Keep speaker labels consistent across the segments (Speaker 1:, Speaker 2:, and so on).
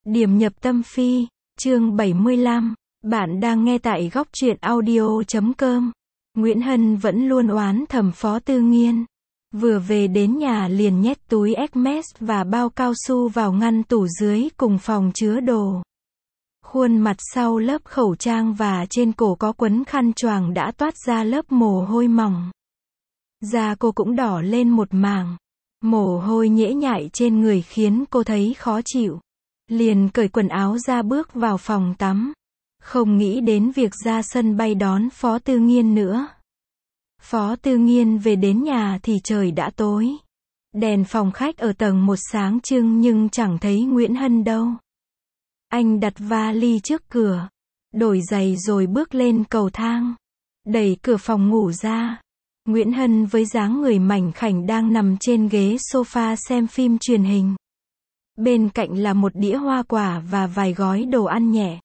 Speaker 1: Điểm nhập tâm phi, chương 75, bạn đang nghe tại góc truyện audio.com. Nguyễn Hân vẫn luôn oán thầm Phó Tư Nghiên. Vừa về đến nhà liền nhét túi Hermes và bao cao su vào ngăn tủ dưới cùng phòng chứa đồ. Khuôn mặt sau lớp khẩu trang và trên cổ có quấn khăn choàng đã toát ra lớp mồ hôi mỏng. Da cô cũng đỏ lên một mảng. Mồ hôi nhễ nhại trên người khiến cô thấy khó chịu. Liền cởi quần áo ra bước vào phòng tắm. Không nghĩ đến việc ra sân bay đón Phó Tư Nghiên nữa. Phó Tư Nghiên về đến nhà thì trời đã tối. Đèn phòng khách ở tầng 1 sáng trưng nhưng chẳng thấy Nguyễn Hân đâu. Anh đặt vali trước cửa, đổi giày rồi bước lên cầu thang. Đẩy cửa phòng ngủ ra. Nguyễn Hân với dáng người mảnh khảnh đang nằm trên ghế sofa xem phim truyền hình. Bên cạnh là một đĩa hoa quả và vài gói đồ ăn nhẹ.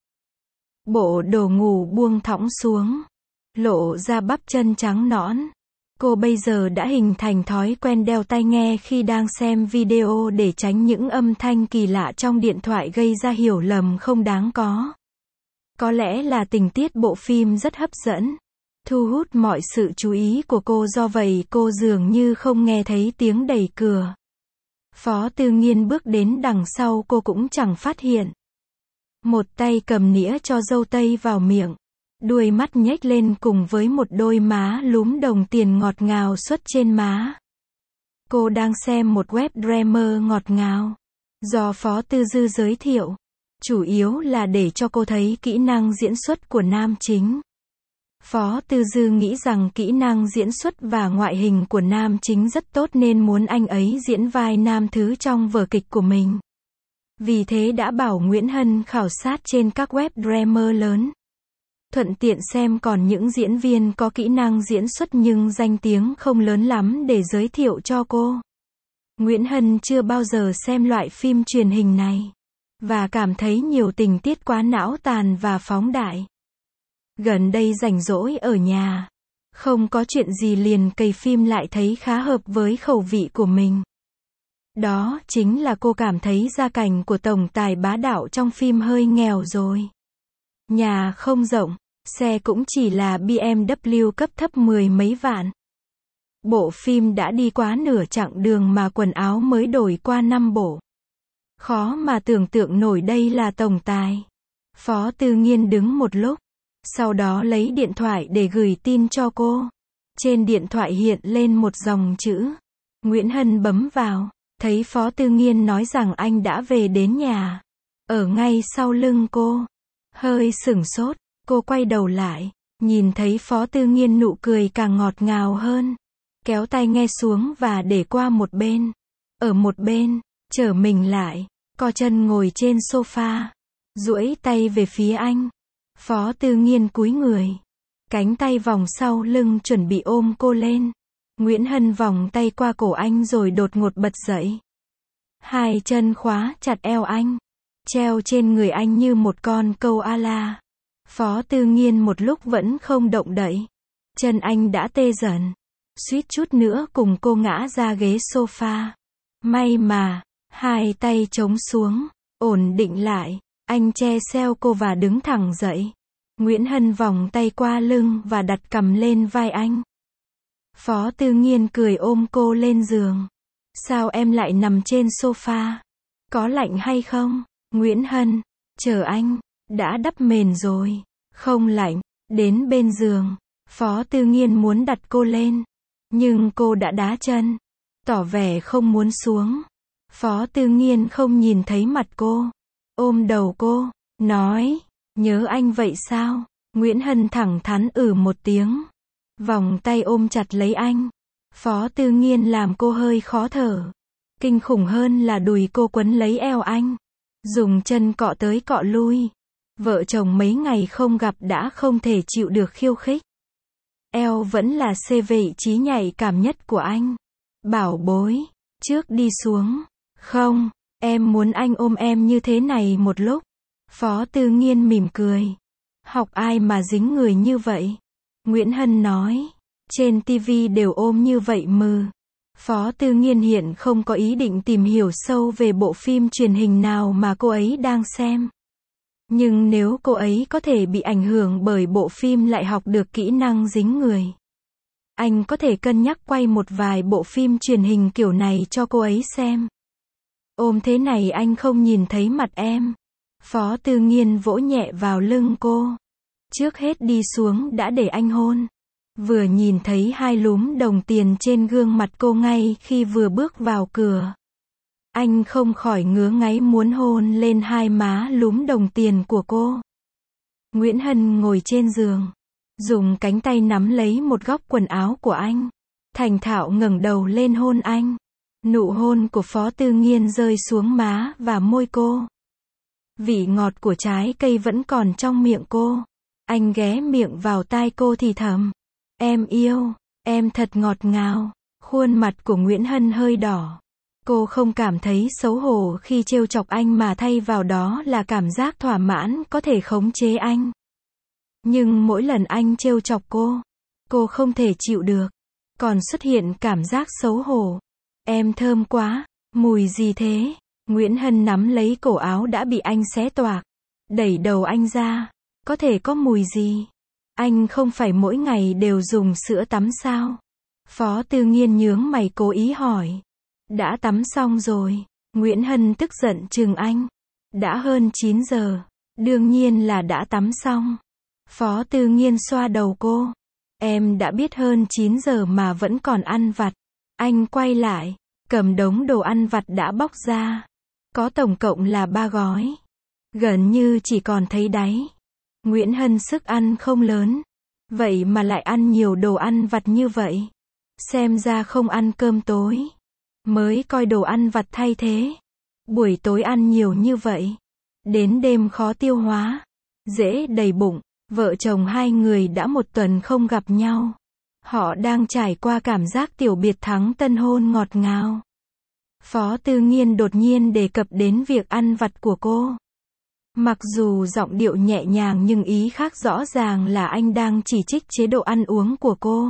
Speaker 1: Bộ đồ ngủ buông thõng xuống, lộ ra bắp chân trắng nõn. Cô bây giờ đã hình thành thói quen đeo tai nghe khi đang xem video để tránh những âm thanh kỳ lạ trong điện thoại gây ra hiểu lầm không đáng có. Có lẽ là tình tiết bộ phim rất hấp dẫn, thu hút mọi sự chú ý của cô, do vậy cô dường như không nghe thấy tiếng đẩy cửa. Phó Tư Nghiên bước đến đằng sau cô cũng chẳng phát hiện. Một tay cầm nĩa cho dâu tây vào miệng, đuôi mắt nhếch lên cùng với một đôi má lúm đồng tiền ngọt ngào xuất trên má. Cô đang xem một web drama ngọt ngào do Phó Tư Dư giới thiệu, chủ yếu là để cho cô thấy kỹ năng diễn xuất của nam chính. Phó Tư Dư nghĩ rằng kỹ năng diễn xuất và ngoại hình của nam chính rất tốt nên muốn anh ấy diễn vai nam thứ trong vở kịch của mình. Vì thế đã bảo Nguyễn Hân khảo sát trên các web drama lớn. Thuận tiện xem còn những diễn viên có kỹ năng diễn xuất nhưng danh tiếng không lớn lắm để giới thiệu cho cô. Nguyễn Hân chưa bao giờ xem loại phim truyền hình này, và cảm thấy nhiều tình tiết quá não tàn và phóng đại. Gần đây rảnh rỗi ở nhà, không có chuyện gì liền cày phim lại thấy khá hợp với khẩu vị của mình. Đó chính là cô cảm thấy gia cảnh của tổng tài bá đạo trong phim hơi nghèo rồi. Nhà không rộng, xe cũng chỉ là BMW cấp thấp 10 mấy vạn. Bộ phim đã đi quá nửa chặng đường mà quần áo mới đổi qua 5 bộ. Khó mà tưởng tượng nổi đây là tổng tài. Phó Tư Nghiên đứng một lúc, sau đó lấy điện thoại để gửi tin cho cô. Trên điện thoại hiện lên một dòng chữ. Nguyễn Hân bấm vào, thấy Phó Tư Nghiên nói rằng anh đã về đến nhà. Ở ngay sau lưng cô. Hơi sửng sốt, cô quay đầu lại, nhìn thấy Phó Tư Nghiên nụ cười càng ngọt ngào hơn. Kéo tai nghe xuống và để qua một bên. Ở một bên, trở mình lại, co chân ngồi trên sofa, duỗi tay về phía anh. Phó Tư Nghiên cúi người, cánh tay vòng sau lưng chuẩn bị ôm cô lên. Nguyễn Hân vòng tay qua cổ anh rồi đột ngột bật dậy. Hai chân khóa chặt eo anh, treo trên người anh như một con câu ala. Phó Tư Nghiên một lúc vẫn không động đậy. Chân anh đã tê dần, suýt chút nữa cùng cô ngã ra ghế sofa. May mà, hai tay chống xuống, ổn định lại. Anh che xeo cô và đứng thẳng dậy. Nguyễn Hân vòng tay qua lưng và đặt cằm lên vai anh. Phó Tư Nghiên cười ôm cô lên giường. Sao em lại nằm trên sofa? Có lạnh hay không? Nguyễn Hân, chờ anh, đã đắp mền rồi. Không lạnh. Đến bên giường, Phó Tư Nghiên muốn đặt cô lên, nhưng cô đã đá chân, tỏ vẻ không muốn xuống. Phó Tư Nghiên không nhìn thấy mặt cô, ôm đầu cô, nói, nhớ anh vậy sao? Nguyễn Hân thẳng thắn một tiếng, vòng tay ôm chặt lấy anh. Phó Tư Nghiên làm cô hơi khó thở. Kinh khủng hơn là đùi cô quấn lấy eo anh, dùng chân cọ tới cọ lui. Vợ chồng mấy ngày không gặp đã không thể chịu được khiêu khích. Eo vẫn là vị trí nhạy cảm nhất của anh. Bảo bối, trước đi xuống. Không, em muốn anh ôm em như thế này một lúc. Phó Tư Nghiên mỉm cười. Học ai mà dính người như vậy? Nguyễn Hân nói. Trên TV đều ôm như vậy mừ. Phó Tư Nghiên hiện không có ý định tìm hiểu sâu về bộ phim truyền hình nào mà cô ấy đang xem. Nhưng nếu cô ấy có thể bị ảnh hưởng bởi bộ phim lại học được kỹ năng dính người, anh có thể cân nhắc quay một vài bộ phim truyền hình kiểu này cho cô ấy xem. Ôm thế này anh không nhìn thấy mặt em. Phó Tư Nghiên vỗ nhẹ vào lưng cô. Trước hết đi xuống đã để anh hôn. Vừa nhìn thấy hai lúm đồng tiền trên gương mặt cô ngay khi vừa bước vào cửa, anh không khỏi ngứa ngáy muốn hôn lên hai má lúm đồng tiền của cô. Nguyễn Hân ngồi trên giường, dùng cánh tay nắm lấy một góc quần áo của anh, thành thạo ngẩng đầu lên hôn anh. Nụ hôn của Phó Tư Nghiên rơi xuống má và môi cô. Vị ngọt của trái cây vẫn còn trong miệng cô. Anh ghé miệng vào tai cô thì thầm. Em yêu, em thật ngọt ngào. Khuôn mặt của Nguyễn Hân hơi đỏ. Cô không cảm thấy xấu hổ khi trêu chọc anh mà thay vào đó là cảm giác thỏa mãn có thể khống chế anh. Nhưng mỗi lần anh trêu chọc cô không thể chịu được. Còn xuất hiện cảm giác xấu hổ. Em thơm quá, mùi gì thế? Nguyễn Hân nắm lấy cổ áo đã bị anh xé toạc. Đẩy đầu anh ra. Có thể có mùi gì? Anh không phải mỗi ngày đều dùng sữa tắm sao? Phó Tư Nghiên nhướng mày cố ý hỏi. Đã tắm xong rồi. Nguyễn Hân tức giận chừng anh. Đã hơn 9 giờ. Đương nhiên là đã tắm xong. Phó Tư Nghiên xoa đầu cô. Em đã biết hơn 9 giờ mà vẫn còn ăn vặt. Anh quay lại, cầm đống đồ ăn vặt đã bóc ra. Có tổng cộng là 3 gói. Gần như chỉ còn thấy đáy. Nguyễn Hân sức ăn không lớn. Vậy mà lại ăn nhiều đồ ăn vặt như vậy. Xem ra không ăn cơm tối. Mới coi đồ ăn vặt thay thế. Buổi tối ăn nhiều như vậy. Đến đêm khó tiêu hóa. Dễ đầy bụng. Vợ chồng hai người đã một tuần không gặp nhau. Họ đang trải qua cảm giác tiểu biệt thắng tân hôn ngọt ngào. Phó Tư Nghiên đột nhiên đề cập đến việc ăn vặt của cô. Mặc dù giọng điệu nhẹ nhàng nhưng ý khác rõ ràng là anh đang chỉ trích chế độ ăn uống của cô.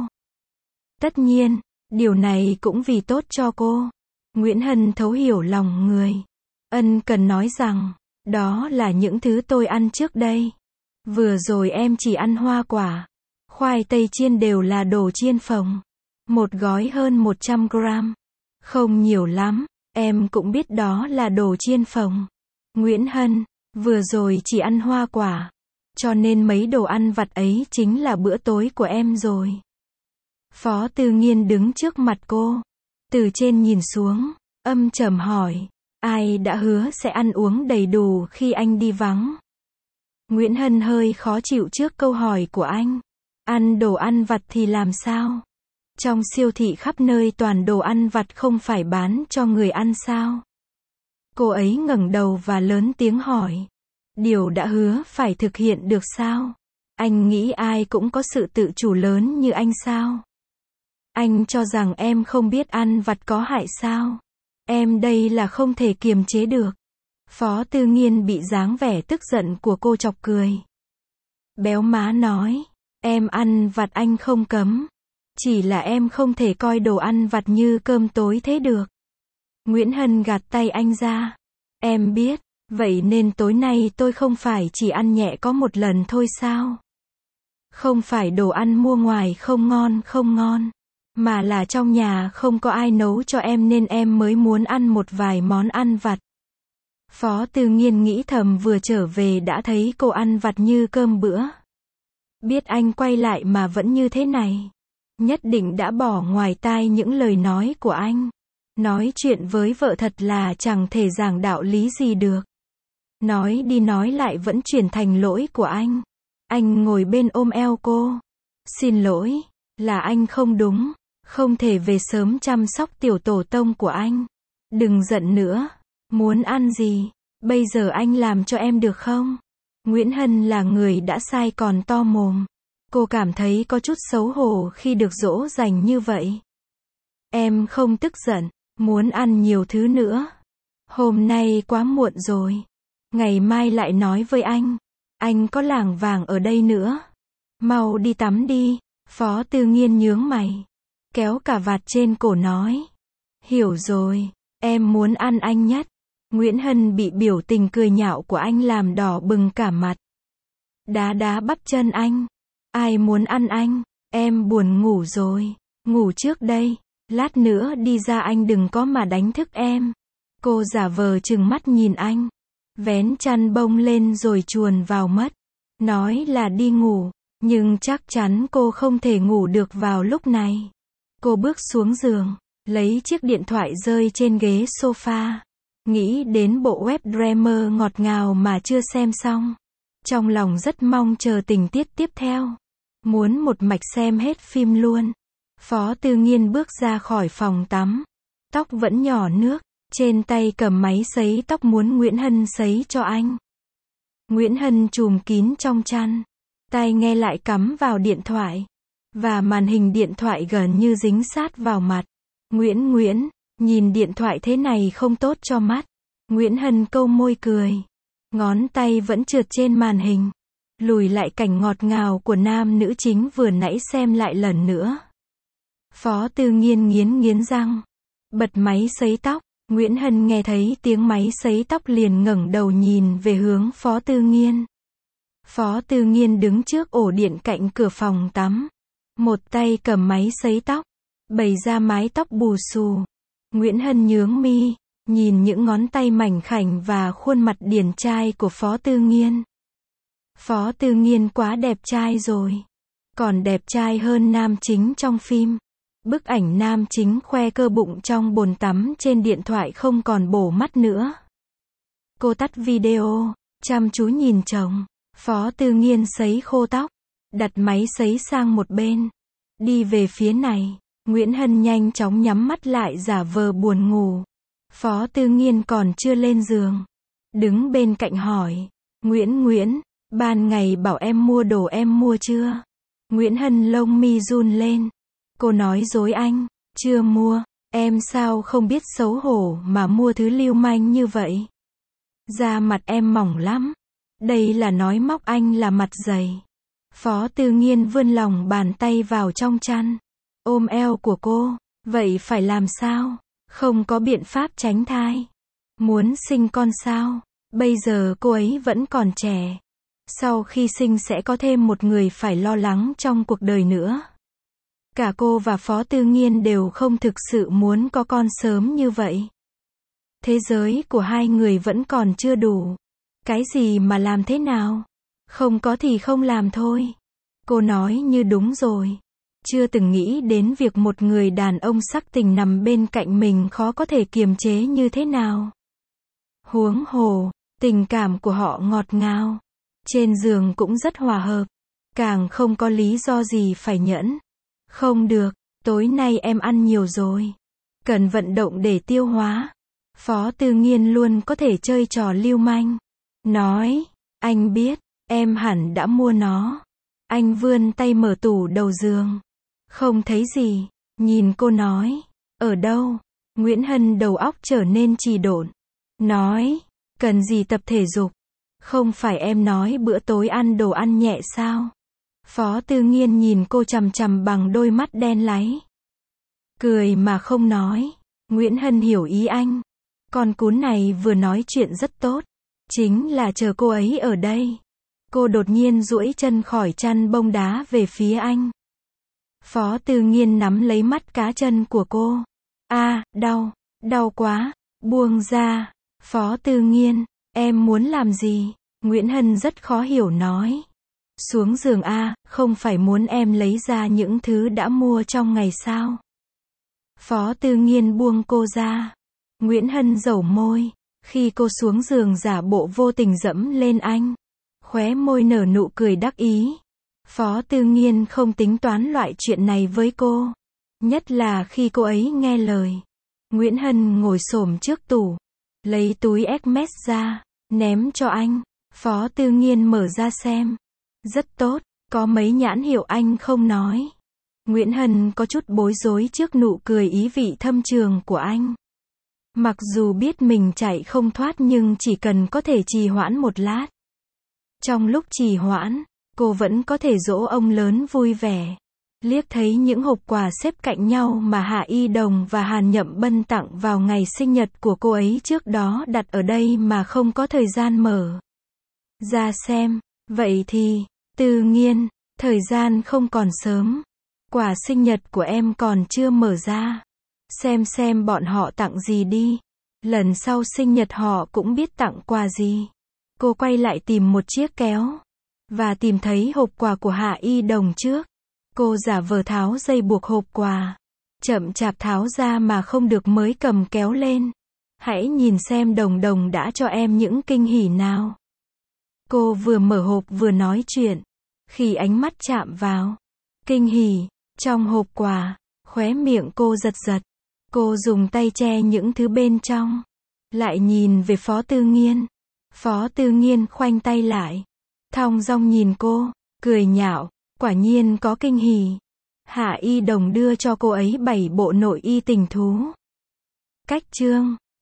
Speaker 1: Tất nhiên, điều này cũng vì tốt cho cô. Nguyễn Hân thấu hiểu lòng người. Ân cần nói rằng, đó là những thứ tôi ăn trước đây. Vừa rồi em chỉ ăn hoa quả. Khoai tây chiên đều là đồ chiên phồng. Một gói hơn 100 gram. Không nhiều lắm, em cũng biết đó là đồ chiên phồng. Nguyễn Hân, vừa rồi chỉ ăn hoa quả. Cho nên mấy đồ ăn vặt ấy chính là bữa tối của em rồi. Phó Tư Nghiên đứng trước mặt cô. Từ trên nhìn xuống, âm trầm hỏi. Ai đã hứa sẽ ăn uống đầy đủ khi anh đi vắng? Nguyễn Hân hơi khó chịu trước câu hỏi của anh. Ăn đồ ăn vặt thì làm sao? Trong siêu thị khắp nơi toàn đồ ăn vặt không phải bán cho người ăn sao? Cô ấy ngẩng đầu và lớn tiếng hỏi. Điều đã hứa phải thực hiện được sao? Anh nghĩ ai cũng có sự tự chủ lớn như anh sao? Anh cho rằng em không biết ăn vặt có hại sao? Em đây là không thể kiềm chế được. Phó Tư Nghiên bị dáng vẻ tức giận của cô chọc cười. Béo má nói. Em ăn vặt anh không cấm. Chỉ là em không thể coi đồ ăn vặt như cơm tối thế được. Nguyễn Hân gạt tay anh ra. Em biết, vậy nên tối nay tôi không phải chỉ ăn nhẹ có một lần thôi sao? Không phải đồ ăn mua ngoài không ngon, mà là trong nhà không có ai nấu cho em nên em mới muốn ăn một vài món ăn vặt. Phó Tư Nghiên nghĩ thầm vừa trở về đã thấy cô ăn vặt như cơm bữa. Biết anh quay lại mà vẫn như thế này. Nhất định đã bỏ ngoài tai những lời nói của anh. Nói chuyện với vợ thật là chẳng thể giảng đạo lý gì được. Nói đi nói lại vẫn chuyển thành lỗi của anh. Anh ngồi bên ôm eo cô. Xin lỗi, là anh không đúng. Không thể về sớm chăm sóc tiểu tổ tông của anh. Đừng giận nữa. Muốn ăn gì? Bây giờ anh làm cho em được không? Nguyễn Hân là người đã sai còn to mồm. Cô cảm thấy có chút xấu hổ khi được dỗ dành như vậy. Em không tức giận, muốn ăn nhiều thứ nữa. Hôm nay quá muộn rồi. Ngày mai lại nói với anh. Anh có lảng vảng ở đây nữa. Mau đi tắm đi. Phó Tư Nghiên nhướng mày. Kéo cà vạt trên cổ nói. Hiểu rồi, em muốn ăn anh nhất. Nguyễn Hân bị biểu tình cười nhạo của anh làm đỏ bừng cả mặt. Đá đá bắp chân anh. Ai muốn ăn anh, em buồn ngủ rồi. Ngủ trước đây, lát nữa đi ra anh đừng có mà đánh thức em. Cô giả vờ trừng mắt nhìn anh. Vén chăn bông lên rồi chuồn vào mất. Nói là đi ngủ, nhưng chắc chắn cô không thể ngủ được vào lúc này. Cô bước xuống giường, lấy chiếc điện thoại rơi trên ghế sofa. Nghĩ đến bộ web drama ngọt ngào mà chưa xem xong. Trong lòng rất mong chờ tình tiết tiếp theo. Muốn một mạch xem hết phim luôn. Phó Tư Nghiên bước ra khỏi phòng tắm. Tóc vẫn nhỏ nước. Trên tay cầm máy sấy tóc muốn Nguyễn Hân sấy cho anh. Nguyễn Hân chùm kín trong chăn. Tai nghe lại cắm vào điện thoại. Và màn hình điện thoại gần như dính sát vào mặt. Nguyễn, nhìn điện thoại thế này không tốt cho mắt. Nguyễn Hân câu môi cười. Ngón tay vẫn trượt trên màn hình. Lùi lại cảnh ngọt ngào của nam nữ chính vừa nãy xem lại lần nữa. Phó Tư Nghiên nghiến răng. Bật máy sấy tóc. Nguyễn Hân nghe thấy tiếng máy sấy tóc liền ngẩng đầu nhìn về hướng Phó Tư Nghiên. Phó Tư Nghiên đứng trước ổ điện cạnh cửa phòng tắm. Một tay cầm máy sấy tóc. Bày ra mái tóc bù xù. Nguyễn Hân nhướng mi. Nhìn những ngón tay mảnh khảnh và khuôn mặt điển trai của Phó Tư Nghiên. Phó Tư Nghiên quá đẹp trai rồi. Còn đẹp trai hơn nam chính trong phim. Bức ảnh nam chính khoe cơ bụng trong bồn tắm trên điện thoại không còn bổ mắt nữa. Cô tắt video, chăm chú nhìn chồng. Phó Tư Nghiên sấy khô tóc. Đặt máy sấy sang một bên. Đi về phía này. Nguyễn Hân nhanh chóng nhắm mắt lại giả vờ buồn ngủ. Phó Tư Nghiên còn chưa lên giường. Đứng bên cạnh hỏi. Nguyễn, ban ngày bảo em mua đồ em mua chưa? Nguyễn Hân lông mi run lên. Cô nói dối anh. Chưa mua. Em sao không biết xấu hổ mà mua thứ lưu manh như vậy? Da mặt em mỏng lắm. Đây là nói móc anh là mặt dày. Phó Tư Nghiên vươn lòng bàn tay vào trong chăn. Ôm eo của cô. Vậy phải làm sao? Không có biện pháp tránh thai. Muốn sinh con sao? Bây giờ cô ấy vẫn còn trẻ. Sau khi sinh sẽ có thêm một người phải lo lắng trong cuộc đời nữa. Cả cô và Phó Tư Nghiên đều không thực sự muốn có con sớm như vậy. Thế giới của hai người vẫn còn chưa đủ. Cái gì mà làm thế nào? Không có thì không làm thôi. Cô nói như đúng rồi. Chưa từng nghĩ đến việc một người đàn ông sắc tình nằm bên cạnh mình khó có thể kiềm chế như thế nào. Huống hồ, tình cảm của họ ngọt ngào. Trên giường cũng rất hòa hợp. Càng không có lý do gì phải nhẫn. Không được, tối nay em ăn nhiều rồi. Cần vận động để tiêu hóa. Phó Tư Nghiên luôn có thể chơi trò lưu manh. Nói, anh biết, em hẳn đã mua nó. Anh vươn tay mở tủ đầu giường. Không thấy gì. Nhìn cô nói, ở đâu? Nguyễn Hân đầu óc trở nên trì độn. Nói, cần gì tập thể dục? Không phải em nói bữa tối ăn đồ ăn nhẹ sao? Phó Tư Nghiên nhìn cô chằm chằm bằng đôi mắt đen láy. Cười mà không nói. Nguyễn Hân hiểu ý anh. Con cún này vừa nói chuyện rất tốt. Chính là chờ cô ấy ở đây. Cô đột nhiên duỗi chân khỏi chăn bông đá về phía anh. Phó Tư Nghiên nắm lấy mắt cá chân của cô. Đau quá, buông ra. Phó Tư Nghiên, em muốn làm gì? Nguyễn Hân rất khó hiểu nói. Xuống giường không phải muốn em lấy ra những thứ đã mua trong ngày sao? Phó Tư Nghiên buông cô ra. Nguyễn Hân dẩu môi. Khi cô xuống giường giả bộ vô tình dẫm lên anh. Khóe môi nở nụ cười đắc ý. Phó Tư Nghiên không tính toán loại chuyện này với cô. Nhất là khi cô ấy nghe lời. Nguyễn Hân ngồi xổm trước tủ. Lấy túi Hermes ra. Ném cho anh. Phó Tư Nghiên mở ra xem. Rất tốt. Có mấy nhãn hiệu anh không nói. Nguyễn Hân có chút bối rối trước nụ cười ý vị thâm trường của anh. Mặc dù biết mình chạy không thoát nhưng chỉ cần có thể trì hoãn một lát. Trong lúc trì hoãn, cô vẫn có thể dỗ ông lớn vui vẻ. Liếc thấy những hộp quà xếp cạnh nhau mà Hạ Y Đồng và Hàn Nhậm Bân tặng vào ngày sinh nhật của cô ấy trước đó đặt ở đây mà không có thời gian mở ra xem. Vậy thì, Tư Nghiên, thời gian không còn sớm. Quà sinh nhật của em còn chưa mở ra. Xem bọn họ tặng gì đi. Lần sau sinh nhật họ cũng biết tặng quà gì. Cô quay lại tìm một chiếc kéo. Và tìm thấy hộp quà của Hạ Y Đồng trước. Cô giả vờ tháo dây buộc hộp quà. Chậm chạp tháo ra mà không được mới cầm kéo lên. Hãy nhìn xem Đồng Đồng đã cho em những kinh hỉ nào. Cô vừa mở hộp vừa nói chuyện. Khi ánh mắt chạm vào kinh hỉ trong hộp quà, khóe miệng cô giật giật. Cô dùng tay che những thứ bên trong. Lại nhìn về Phó Tư Nghiên. Phó Tư Nghiên khoanh tay lại. Thong dong nhìn cô, cười nhạo. Quả nhiên có kinh hỉ. Hạ Y Đồng đưa cho cô ấy 7 bộ nội y tình thú. Cách chương